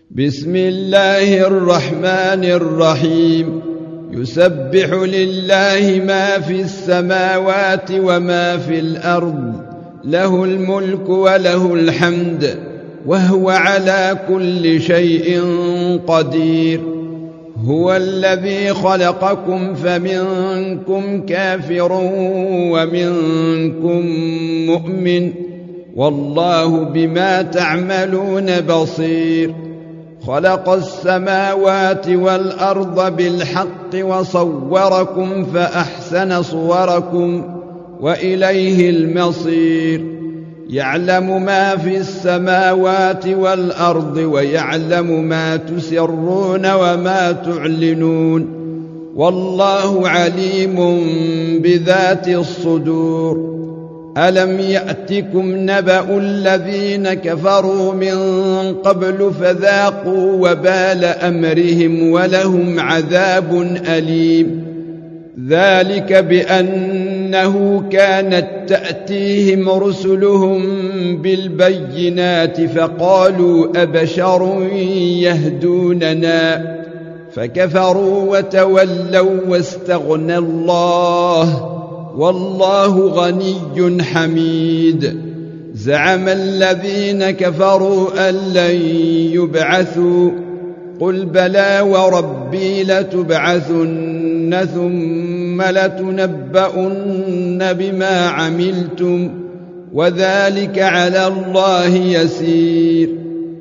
بسم الله الرحمن الرحيم. يسبح لله ما في السماوات وما في الأرض، له الملك وله الحمد، وهو على كل شيء قدير. هو الذي خلقكم فمنكم كافر ومنكم مؤمن، والله بما تعملون بصير. خلق السماوات والأرض بالحق وصوركم فأحسن صوركم وإليه المصير. يعلم ما في السماوات والأرض ويعلم ما تسرون وما تعلنون، والله عليم بذات الصدور. ألم يأتكم نبأ الذين كفروا من قبل فذاقوا وبال أمرهم ولهم عذاب أليم. ذلك بأنه كانت تأتيهم رسلهم بالبينات فقالوا أبشر يهدوننا، فكفروا وتولوا واستغنى الله، والله غني حميد. زعم الذين كفروا أن لن يبعثوا، قل بلى وربي لتبعثن ثم لتنبؤن بما عملتم، وذلك على الله يسير.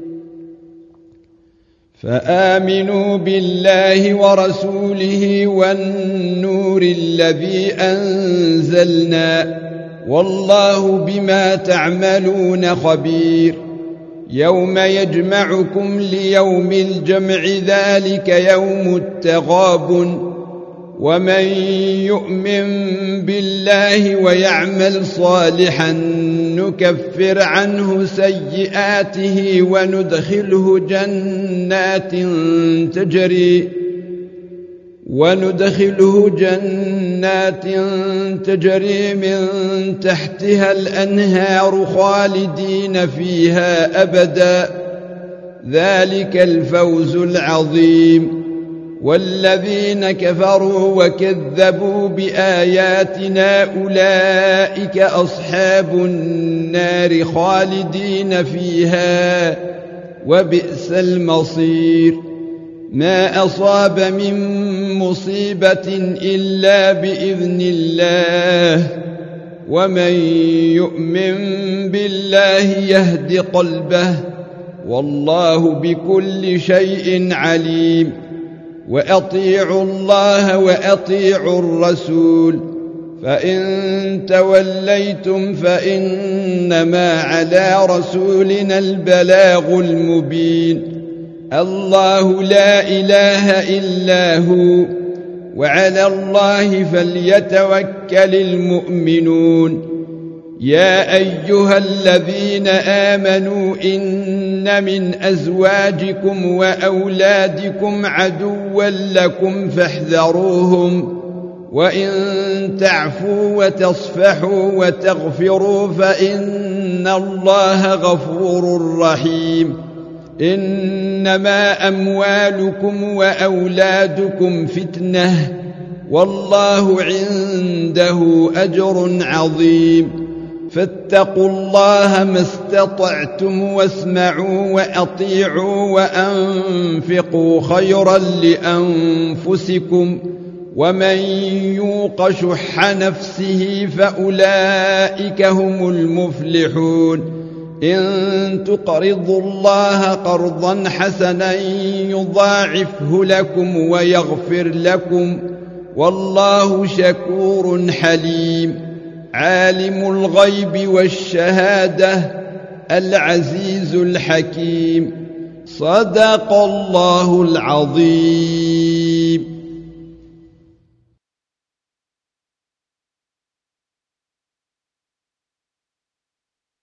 فآمنوا بالله ورسوله والنور الذي أنزلنا، والله بما تعملون خبير. يوم يجمعكم ليوم الجمع، ذلك يوم التغابن. ومن يؤمن بالله ويعمل صالحا نكفر عنه سيئاته وندخله جنات تجري من تحتها الأنهار خالدين فيها أبدا، ذلك الفوز العظيم. والذين كفروا وكذبوا بآياتنا أولئك أصحاب النار خالدين فيها، وبئس المصير. ما أصاب من مصيبة إلا بإذن الله، ومن يؤمن بالله يهد قلبه، والله بكل شيء عليم. وأطيعوا الله وأطيعوا الرسول، فإن توليتم فإنما على رسولنا البلاغ المبين. الله لا إله إلا هو، وعلى الله فليتوكل المؤمنون. يا أيها الذين آمنوا إن من أزواجكم وأولادكم عدوا لكم فاحذروهم، وإن تعفوا وتصفحوا وتغفروا فإن الله غفور رحيم. إنما أموالكم وأولادكم فتنة، والله عنده أجر عظيم. فاتقوا الله ما استطعتم، واسمعوا وأطيعوا وأنفقوا خيرا لأنفسكم، ومن يوق شح نفسه فأولئك هم المفلحون. إن تقرضوا الله قرضا حسنا يضاعفه لكم ويغفر لكم، والله شكور حليم. عالم الغيب والشهادة العزيز الحكيم. صدق الله العظيم.